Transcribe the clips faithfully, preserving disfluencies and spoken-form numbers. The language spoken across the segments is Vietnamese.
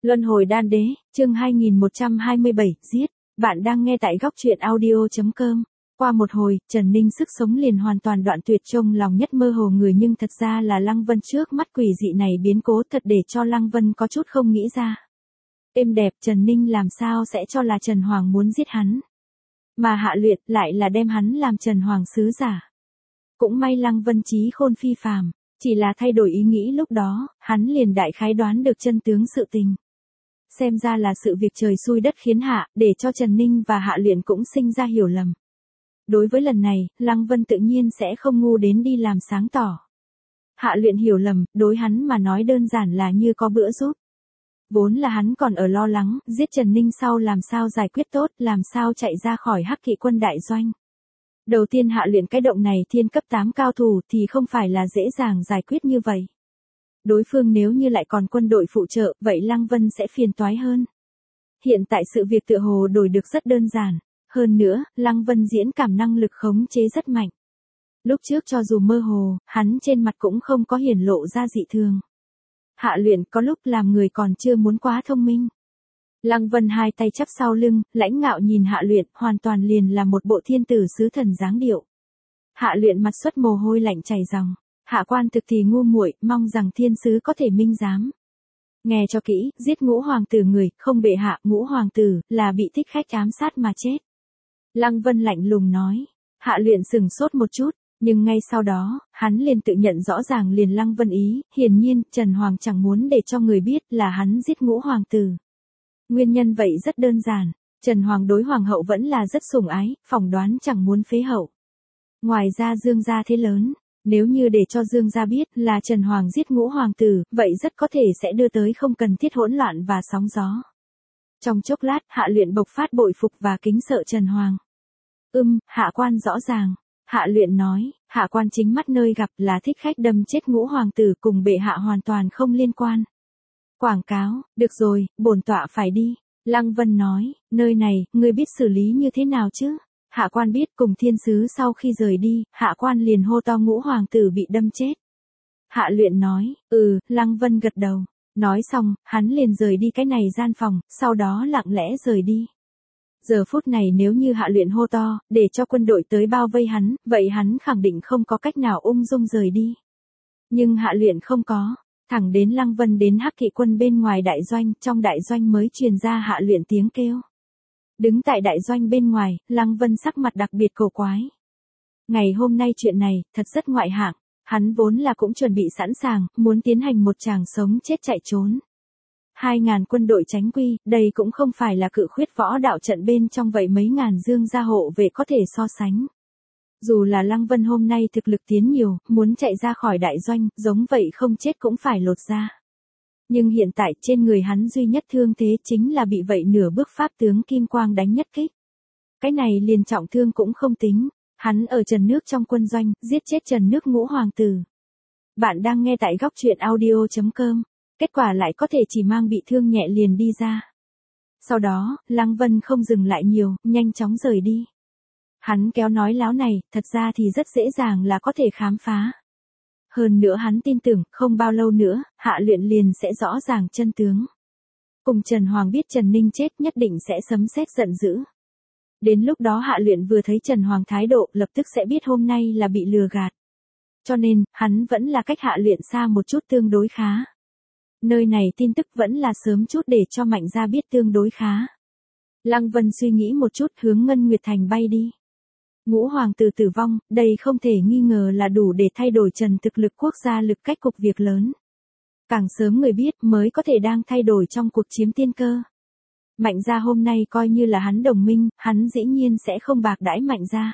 Luân hồi đan đế, chương hai nghìn một trăm hai mươi bảy, giết. Bạn đang nghe tại góc truyện audio chấm com. Qua một hồi, Trần Ninh sức sống liền hoàn toàn đoạn tuyệt, trông lòng nhất mơ hồ người, nhưng thật ra là Lăng Vân trước mắt quỷ dị này biến cố thật để cho Lăng Vân có chút không nghĩ ra. Êm đẹp, Trần Ninh làm sao sẽ cho là Trần Hoàng muốn giết hắn. Mà Hạ Luyện lại là đem hắn làm Trần Hoàng sứ giả. Cũng may Lăng Vân trí khôn phi phàm, chỉ là thay đổi ý nghĩ lúc đó, hắn liền đại khái đoán được chân tướng sự tình. Xem ra là sự việc trời xui đất khiến hạ, để cho Trần Ninh và Hạ Luyện cũng sinh ra hiểu lầm. Đối với lần này, Lăng Vân tự nhiên sẽ không ngu đến đi làm sáng tỏ. Hạ Luyện hiểu lầm, đối hắn mà nói đơn giản là như có bữa giúp. Vốn là hắn còn ở lo lắng, giết Trần Ninh sau làm sao giải quyết tốt, làm sao chạy ra khỏi Hắc Kỵ quân đại doanh. Đầu tiên Hạ Luyện cái động này thiên cấp tám cao thủ thì không phải là dễ dàng giải quyết như vậy. Đối phương nếu như lại còn quân đội phụ trợ, vậy Lăng Vân sẽ phiền toái hơn. Hiện tại sự việc tựa hồ đổi được rất đơn giản. Hơn nữa, Lăng Vân diễn cảm năng lực khống chế rất mạnh. Lúc trước cho dù mơ hồ, hắn trên mặt cũng không có hiển lộ ra dị thường. Hạ Luyện có lúc làm người còn chưa muốn quá thông minh. Lăng Vân hai tay chắp sau lưng, lãnh ngạo nhìn Hạ Luyện, hoàn toàn liền là một bộ thiên tử sứ thần dáng điệu. Hạ Luyện mặt xuất mồ hôi lạnh chảy ròng. Hạ quan thực thì ngu muội, mong rằng thiên sứ có thể minh giám. Nghe cho kỹ, giết ngũ hoàng tử người, không bệ hạ, ngũ hoàng tử, là bị thích khách ám sát mà chết. Lăng Vân lạnh lùng nói. Hạ Luyện sừng sốt một chút, nhưng ngay sau đó, hắn liền tự nhận rõ ràng liền Lăng Vân ý, hiển nhiên, Trần Hoàng chẳng muốn để cho người biết là hắn giết ngũ hoàng tử. Nguyên nhân vậy rất đơn giản, Trần Hoàng đối hoàng hậu vẫn là rất sủng ái, phỏng đoán chẳng muốn phế hậu. Ngoài ra Dương gia thế lớn. Nếu như để cho Dương gia biết là Trần Hoàng giết ngũ hoàng tử, vậy rất có thể sẽ đưa tới không cần thiết hỗn loạn và sóng gió. Trong chốc lát, Hạ Luyện bộc phát bội phục và kính sợ Trần Hoàng. Ừm, hạ quan rõ ràng. Hạ Luyện nói, hạ quan chính mắt nơi gặp là thích khách đâm chết ngũ hoàng tử, cùng bệ hạ hoàn toàn không liên quan. Quảng cáo, được rồi, bổn tọa phải đi. Lăng Vân nói, nơi này, ngươi biết xử lý như thế nào chứ? Hạ quan biết, cùng thiên sứ sau khi rời đi, hạ quan liền hô to ngũ hoàng tử bị đâm chết. Hạ Luyện nói, ừ, Lăng Vân gật đầu. Nói xong, hắn liền rời đi cái này gian phòng, sau đó lặng lẽ rời đi. Giờ phút này nếu như Hạ Luyện hô to, để cho quân đội tới bao vây hắn, vậy hắn khẳng định không có cách nào ung dung rời đi. Nhưng Hạ Luyện không có, thẳng đến Lăng Vân đến Hắc Kỵ quân bên ngoài đại doanh, trong đại doanh mới truyền ra Hạ Luyện tiếng kêu. Đứng tại đại doanh bên ngoài, Lăng Vân sắc mặt đặc biệt cổ quái. Ngày hôm nay chuyện này, thật rất ngoại hạng, hắn vốn là cũng chuẩn bị sẵn sàng, muốn tiến hành một tràng sống chết chạy trốn. Hai ngàn quân đội tránh quy, đây cũng không phải là cự khuyết võ đạo trận bên trong vậy mấy ngàn Dương gia hộ vệ có thể so sánh. Dù là Lăng Vân hôm nay thực lực tiến nhiều, muốn chạy ra khỏi đại doanh, giống vậy không chết cũng phải lột ra. Nhưng hiện tại trên người hắn duy nhất thương thế chính là bị vậy nửa bước pháp tướng Kim Quang đánh nhất kích. Cái này liền trọng thương cũng không tính, hắn ở trần nước trong quân doanh, giết chết trần nước ngũ hoàng tử. Bạn đang nghe tại góc truyện audio chấm com, kết quả lại có thể chỉ mang bị thương nhẹ liền đi ra. Sau đó, Lăng Vân không dừng lại nhiều, nhanh chóng rời đi. Hắn kéo nói láo này, thật ra thì rất dễ dàng là có thể khám phá. Hơn nữa hắn tin tưởng, không bao lâu nữa, Hạ Luyện liền sẽ rõ ràng chân tướng. Cùng Trần Hoàng biết Trần Ninh chết nhất định sẽ sấm sét giận dữ. Đến lúc đó Hạ Luyện vừa thấy Trần Hoàng thái độ, lập tức sẽ biết hôm nay là bị lừa gạt. Cho nên, hắn vẫn là cách Hạ Luyện xa một chút tương đối khá. Nơi này tin tức vẫn là sớm chút để cho Mạnh gia biết tương đối khá. Lăng Vân suy nghĩ một chút, hướng Ngân Nguyệt Thành bay đi. Ngũ hoàng tử tử vong, đây không thể nghi ngờ là đủ để thay đổi trần thực lực quốc gia lực cách cục việc lớn. Càng sớm người biết mới có thể đang thay đổi trong cuộc chiếm tiên cơ. Mạnh gia hôm nay coi như là hắn đồng minh, hắn dĩ nhiên sẽ không bạc đãi Mạnh gia.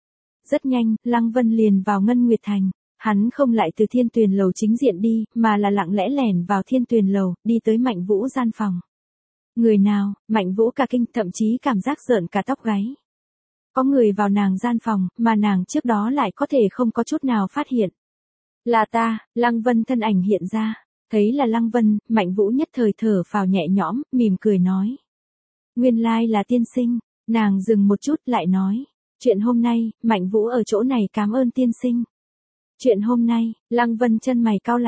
Rất nhanh, Lăng Vân liền vào Ngân Nguyệt Thành, hắn không lại từ Thiên Tuyền lầu chính diện đi, mà là lặng lẽ lẻn vào Thiên Tuyền lầu, đi tới Mạnh Vũ gian phòng. Người nào? Mạnh Vũ cả kinh, thậm chí cảm giác rợn cả tóc gáy. Có người vào nàng gian phòng, mà nàng trước đó lại có thể không có chút nào phát hiện. Là ta, Lăng Vân thân ảnh hiện ra, thấy là Lăng Vân, Mạnh Vũ nhất thời thở phào nhẹ nhõm, mỉm cười nói. Nguyên lai là tiên sinh, nàng dừng một chút lại nói. Chuyện hôm nay, Mạnh Vũ ở chỗ này cảm ơn tiên sinh. Chuyện hôm nay, Lăng Vân chân mày cau lại,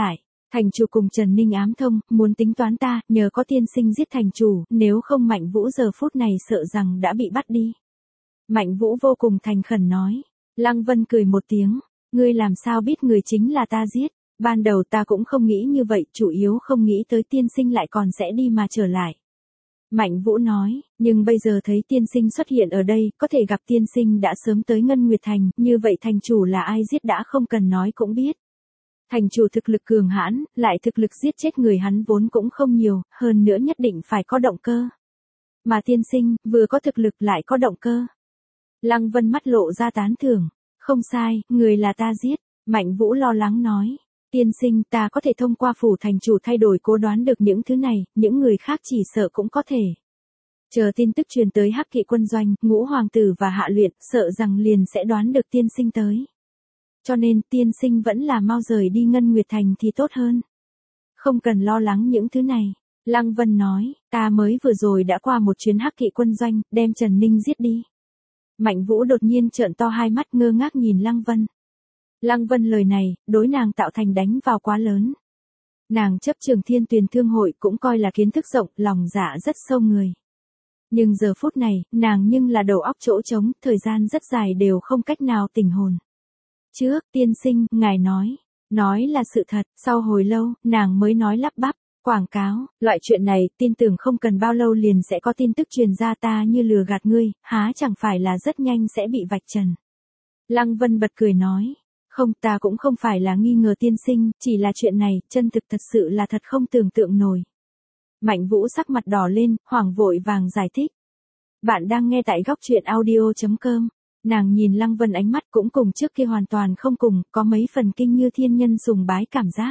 Thành chủ cùng Trần Ninh ám thông, muốn tính toán ta, nhờ có tiên sinh giết thành chủ, nếu không Mạnh Vũ giờ phút này sợ rằng đã bị bắt đi. Mạnh Vũ vô cùng thành khẩn nói. Lăng Vân cười một tiếng, ngươi làm sao biết người chính là ta giết, ban đầu ta cũng không nghĩ như vậy, chủ yếu không nghĩ tới tiên sinh lại còn sẽ đi mà trở lại. Mạnh Vũ nói, nhưng bây giờ thấy tiên sinh xuất hiện ở đây, có thể gặp tiên sinh đã sớm tới Ngân Nguyệt Thành, như vậy thành chủ là ai giết đã không cần nói cũng biết. Thành chủ thực lực cường hãn, lại thực lực giết chết người hắn vốn cũng không nhiều, hơn nữa nhất định phải có động cơ. Mà tiên sinh, vừa có thực lực lại có động cơ. Lăng Vân mắt lộ ra tán thưởng, không sai, người là ta giết. Mạnh Vũ lo lắng nói, tiên sinh ta có thể thông qua phủ thành chủ thay đổi cố đoán được những thứ này, những người khác chỉ sợ cũng có thể. Chờ tin tức truyền tới Hắc Kỵ quân doanh, Ngũ hoàng tử và Hạ Luyện, sợ rằng liền sẽ đoán được tiên sinh tới. Cho nên tiên sinh vẫn là mau rời đi Ngân Nguyệt Thành thì tốt hơn. Không cần lo lắng những thứ này. Lăng Vân nói, ta mới vừa rồi đã qua một chuyến Hắc Kỵ quân doanh, đem Trần Ninh giết đi. Mạnh Vũ đột nhiên trợn to hai mắt ngơ ngác nhìn Lăng Vân. Lăng Vân lời này, đối nàng tạo thành đánh vào quá lớn. Nàng chấp Trường Thiên Tuyền Thương hội cũng coi là kiến thức rộng, lòng dạ rất sâu người. Nhưng giờ phút này, nàng nhưng là đầu óc chỗ trống, thời gian rất dài đều không cách nào tỉnh hồn. Trước, tiên sinh, ngài nói, nói là sự thật, sau hồi lâu, nàng mới nói lắp bắp, quảng cáo, loại chuyện này, tin tưởng không cần bao lâu liền sẽ có tin tức truyền ra, ta như lừa gạt ngươi, há chẳng phải là rất nhanh sẽ bị vạch trần. Lăng Vân bật cười nói, không, ta cũng không phải là nghi ngờ tiên sinh, chỉ là chuyện này, chân thực thật sự là thật không tưởng tượng nổi. Mạnh Vũ sắc mặt đỏ lên, hoảng vội vàng giải thích. Bạn đang nghe tại góc truyện audio chấm com. Nàng nhìn Lăng Vân ánh mắt cũng cùng trước kia hoàn toàn không cùng, có mấy phần kinh như thiên nhân sùng bái cảm giác.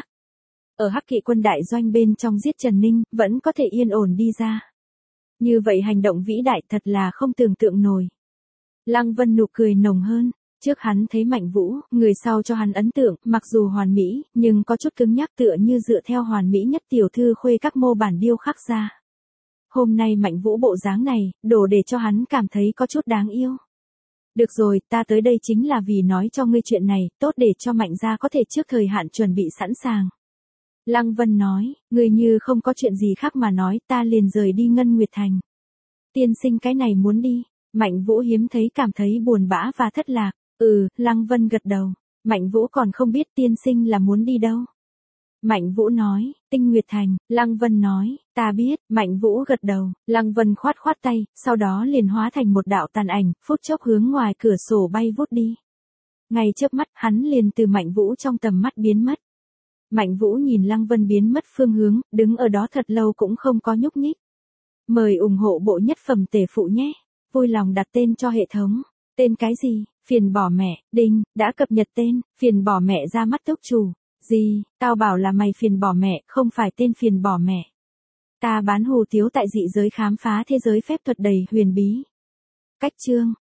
Ở Hắc Kỵ quân đại doanh bên trong giết Trần Ninh, vẫn có thể yên ổn đi ra. Như vậy hành động vĩ đại thật là không tưởng tượng nổi. Lăng Vân nụ cười nồng hơn, trước hắn thấy Mạnh Vũ, người sau cho hắn ấn tượng, mặc dù hoàn mỹ, nhưng có chút cứng nhắc tựa như dựa theo hoàn mỹ nhất tiểu thư khuê các mô bản điêu khắc ra. Hôm nay Mạnh Vũ bộ dáng này, đổ để cho hắn cảm thấy có chút đáng yêu. Được rồi, ta tới đây chính là vì nói cho ngươi chuyện này, tốt để cho Mạnh gia có thể trước thời hạn chuẩn bị sẵn sàng. Lăng Vân nói, ngươi như không có chuyện gì khác mà nói, ta liền rời đi Ngân Nguyệt Thành. Tiên sinh cái này muốn đi. Mạnh Vũ hiếm thấy cảm thấy buồn bã và thất lạc. Ừ, Lăng Vân gật đầu. Mạnh Vũ còn không biết tiên sinh là muốn đi đâu. Mạnh Vũ nói, Tinh Nguyệt Thành. Lăng Vân nói, ta biết. Mạnh Vũ gật đầu. Lăng Vân khoát khoát tay, sau đó liền hóa thành một đạo tàn ảnh, phút chốc hướng ngoài cửa sổ bay vút đi. Ngay chớp mắt, hắn liền từ Mạnh Vũ trong tầm mắt biến mất. Mạnh Vũ nhìn Lăng Vân biến mất phương hướng, đứng ở đó thật lâu cũng không có nhúc nhích. Mời ủng hộ bộ nhất phẩm tể phụ nhé. Vui lòng đặt tên cho hệ thống. Tên cái gì? Phiền bỏ mẹ. Đinh, đã cập nhật tên. Phiền bỏ mẹ ra mắt túc chủ. Gì? Tao bảo là mày phiền bỏ mẹ, không phải tên phiền bỏ mẹ. Ta bán hủ tiếu tại dị giới khám phá thế giới phép thuật đầy huyền bí. Cách chương.